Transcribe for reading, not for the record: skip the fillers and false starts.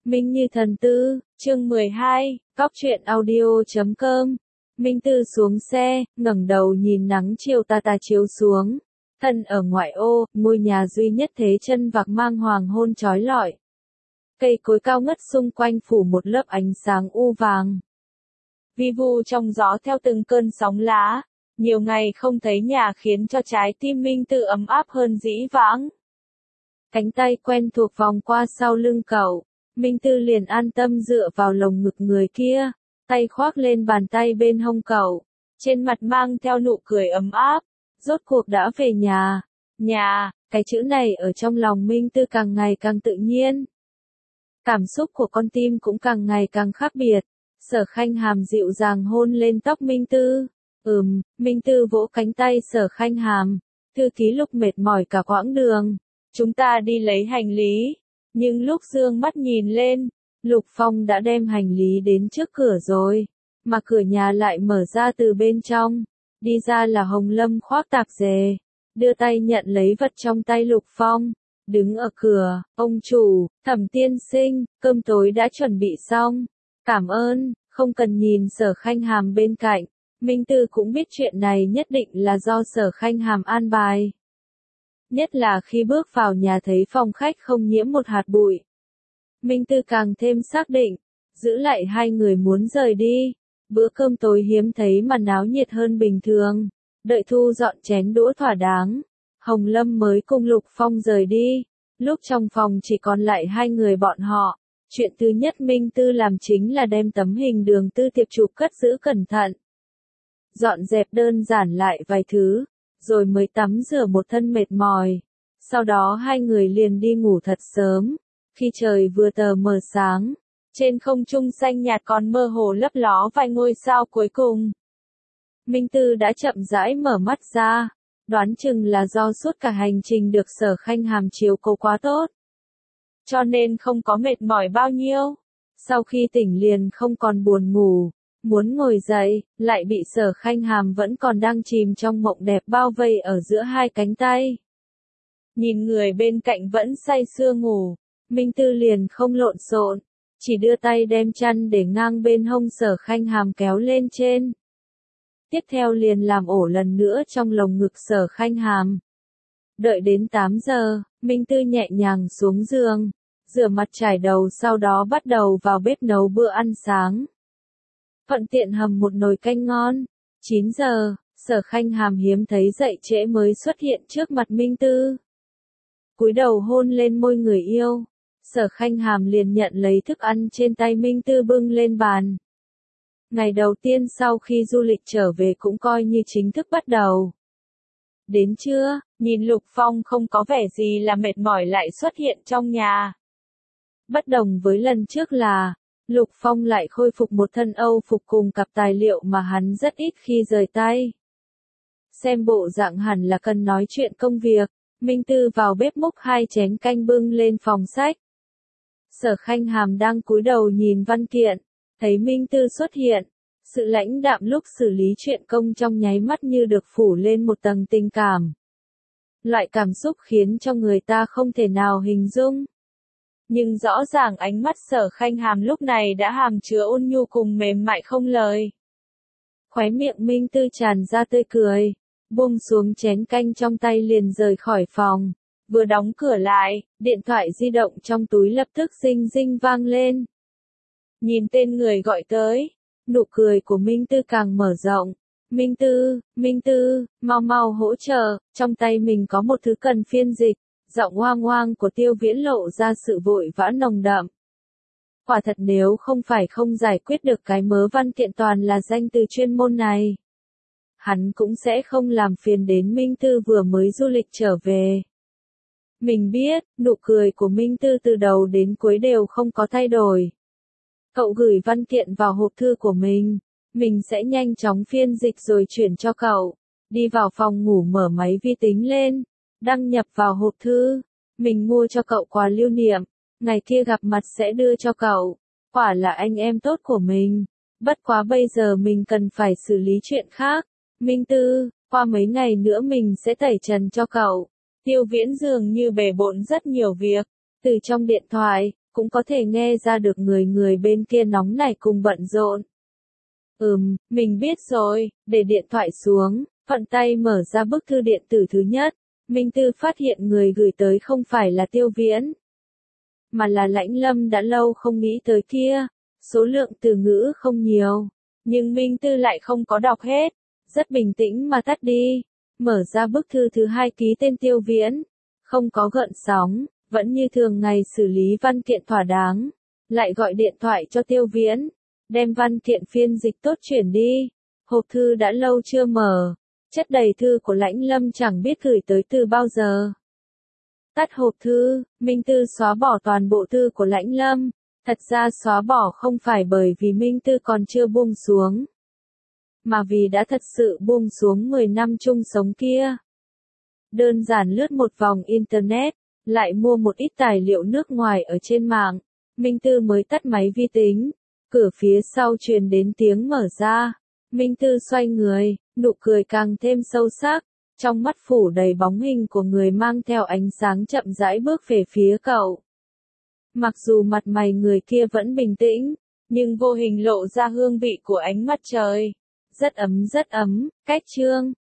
Minh Như Thần Tư, chương 12, Cóc truyện audio.com. Minh Tư xuống xe, ngẩng đầu nhìn nắng chiều tà tà chiếu xuống. Thân ở ngoại ô, ngôi nhà duy nhất thế chân vạc mang hoàng hôn chói lọi. Cây cối cao ngất xung quanh phủ một lớp ánh sáng u vàng. Vi vu trong gió theo từng cơn sóng lá. Nhiều ngày không thấy nhà khiến cho trái tim Minh Tư ấm áp hơn dĩ vãng. Cánh tay quen thuộc vòng qua sau lưng cậu. Minh Tư liền an tâm dựa vào lồng ngực người kia, tay khoác lên bàn tay bên hông cậu, trên mặt mang theo nụ cười ấm áp, rốt cuộc đã về nhà. Nhà, cái chữ này ở trong lòng Minh Tư càng ngày càng tự nhiên. Cảm xúc của con tim cũng càng ngày càng khác biệt. Sở Khanh Hàm dịu dàng hôn lên tóc Minh Tư. Minh Tư vỗ cánh tay Sở Khanh Hàm. Thư ký Lục mệt mỏi cả quãng đường. Chúng ta đi lấy hành lý. Nhưng lúc dương mắt nhìn lên, Lục Phong đã đem hành lý đến trước cửa rồi, mà cửa nhà lại mở ra từ bên trong. Đi ra là Hồng Lâm khoác tạp dề, đưa tay nhận lấy vật trong tay Lục Phong, đứng ở cửa, ông chủ, Thẩm tiên sinh, cơm tối đã chuẩn bị xong. Cảm ơn, không cần nhìn Sở Khanh Hàm bên cạnh, Minh Tư cũng biết chuyện này nhất định là do Sở Khanh Hàm an bài. Nhất là khi bước vào nhà thấy phòng khách không nhiễm một hạt bụi. Minh Tư càng thêm xác định, giữ lại hai người muốn rời đi. Bữa cơm tối hiếm thấy mà náo nhiệt hơn bình thường. Đợi thu dọn chén đũa thỏa đáng, Hồng Lâm mới cùng Lục Phong rời đi. Lúc trong phòng chỉ còn lại hai người bọn họ, chuyện thứ nhất Minh Tư làm chính là đem tấm hình Đường Tư Tiệp chụp cất giữ cẩn thận. Dọn dẹp đơn giản lại vài thứ, rồi mới tắm rửa một thân mệt mỏi. Sau đó hai người liền đi ngủ thật sớm. Khi trời vừa tờ mờ sáng, trên không trung xanh nhạt còn mơ hồ lấp ló vài ngôi sao cuối cùng. Minh Tư đã chậm rãi mở mắt ra, đoán chừng là do suốt cả hành trình được Sở Khanh Hàm chiếu cố quá tốt, cho nên không có mệt mỏi bao nhiêu. Sau khi tỉnh liền không còn buồn ngủ. Muốn ngồi dậy, lại bị Sở Khanh Hàm vẫn còn đang chìm trong mộng đẹp bao vây ở giữa hai cánh tay. Nhìn người bên cạnh vẫn say sưa ngủ, Minh Tư liền không lộn xộn, chỉ đưa tay đem chăn để ngang bên hông Sở Khanh Hàm kéo lên trên. Tiếp theo liền làm ổ lần nữa trong lồng ngực Sở Khanh Hàm. Đợi đến 8 giờ, Minh Tư nhẹ nhàng xuống giường, rửa mặt chải đầu sau đó bắt đầu vào bếp nấu bữa ăn sáng. Thuận tiện hầm một nồi canh ngon. 9 giờ, Sở Khanh Hàm hiếm thấy dậy trễ mới xuất hiện trước mặt Minh Tư. Cúi đầu hôn lên môi người yêu, Sở Khanh Hàm liền nhận lấy thức ăn trên tay Minh Tư bưng lên bàn. Ngày đầu tiên sau khi du lịch trở về cũng coi như chính thức bắt đầu. Đến trưa, nhìn Lục Phong không có vẻ gì là mệt mỏi lại xuất hiện trong nhà. Bất đồng với lần trước là, Lục Phong lại khôi phục một thân Âu phục cùng cặp tài liệu mà hắn rất ít khi rời tay. Xem bộ dạng hẳn là cần nói chuyện công việc, Minh Tư vào bếp múc 2 chén canh bưng lên phòng sách. Sở Khanh Hàm đang cúi đầu nhìn văn kiện, thấy Minh Tư xuất hiện, sự lãnh đạm lúc xử lý chuyện công trong nháy mắt như được phủ lên một tầng tình cảm. Loại cảm xúc khiến cho người ta không thể nào hình dung. Nhưng rõ ràng ánh mắt Sở Khanh Hàm lúc này đã hàm chứa ôn nhu cùng mềm mại không lời. Khóe miệng Minh Tư tràn ra tươi cười, buông xuống chén canh trong tay liền rời khỏi phòng. Vừa đóng cửa lại, điện thoại di động trong túi lập tức rinh rinh vang lên. Nhìn tên người gọi tới, nụ cười của Minh Tư càng mở rộng. Minh Tư, mau mau hỗ trợ, trong tay mình có một thứ cần phiên dịch. Giọng hoang hoang của Tiêu Viễn lộ ra sự vội vã nồng đậm. Quả thật nếu không phải không giải quyết được cái mớ văn kiện toàn là danh từ chuyên môn này, hắn cũng sẽ không làm phiền đến Minh Tư vừa mới du lịch trở về. Mình biết, nụ cười của Minh Tư từ đầu đến cuối đều không có thay đổi. Cậu gửi văn kiện vào hộp thư của mình sẽ nhanh chóng phiên dịch rồi chuyển cho cậu. Đi vào phòng ngủ mở máy vi tính lên, đăng nhập vào hộp thư, mình mua cho cậu quà lưu niệm, ngày kia gặp mặt sẽ đưa cho cậu. Quả là anh em tốt của mình. Bất quá bây giờ mình cần phải xử lý chuyện khác. Minh Tư, qua mấy ngày nữa mình sẽ tẩy trần cho cậu. Tiêu Viễn dường như bề bộn rất nhiều việc. Từ trong điện thoại, cũng có thể nghe ra được người bên kia nóng nảy cùng bận rộn. Mình biết rồi, để điện thoại xuống, thuận tay mở ra bức thư điện tử thứ nhất. Minh Tư phát hiện người gửi tới không phải là Tiêu Viễn, mà là Lãnh Lâm đã lâu không nghĩ tới kia. Số lượng từ ngữ không nhiều, nhưng Minh Tư lại không có đọc hết, rất bình tĩnh mà tắt đi. Mở ra bức thư thứ hai ký tên Tiêu Viễn, không có gợn sóng, vẫn như thường ngày xử lý văn kiện thỏa đáng. Lại gọi điện thoại cho Tiêu Viễn, đem văn kiện phiên dịch tốt chuyển đi. Hộp thư đã lâu chưa mở, chất đầy thư của Lãnh Lâm chẳng biết gửi tới từ bao giờ. Tắt hộp thư, Minh Tư xóa bỏ toàn bộ thư của Lãnh Lâm. Thật ra xóa bỏ không phải bởi vì Minh Tư còn chưa buông xuống, mà vì đã thật sự buông xuống 10 năm chung sống kia. Đơn giản lướt một vòng Internet, lại mua một ít tài liệu nước ngoài ở trên mạng. Minh Tư mới tắt máy vi tính, cửa phía sau truyền đến tiếng mở ra. Minh Tư xoay người, nụ cười càng thêm sâu sắc, trong mắt phủ đầy bóng hình của người mang theo ánh sáng chậm rãi bước về phía cậu. Mặc dù mặt mày người kia vẫn bình tĩnh, nhưng vô hình lộ ra hương vị của ánh mặt trời. Rất ấm, cách chương.